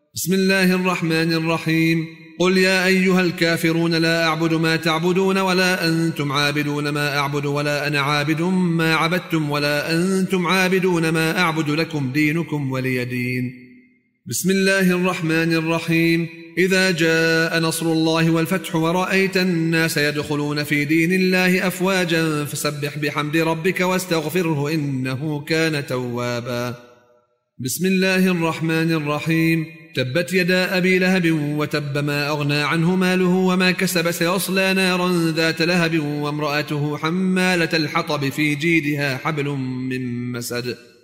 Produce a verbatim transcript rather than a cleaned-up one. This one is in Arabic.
بسم الله الرحمن الرحيم. قل يا أيها الكافرون لا أعبد ما تعبدون ولا أنتم عابدون ما أعبد ولا أنا عابد ما عبدتم ولا أنتم عابدون ما أعبد لكم دينكم ولي دين. بسم الله الرحمن الرحيم. إذا جاء نصر الله والفتح ورأيت الناس يدخلون في دين الله أفواجا فسبح بحمد ربك واستغفره إنه كان توابا. بسم الله الرحمن الرحيم. تبت يدا أبي لهب وتب ما أغنى عنه ماله وما كسب سيصلى نارا ذات لهب وامرأته حمالة الحطب في جيدها حبل من مسد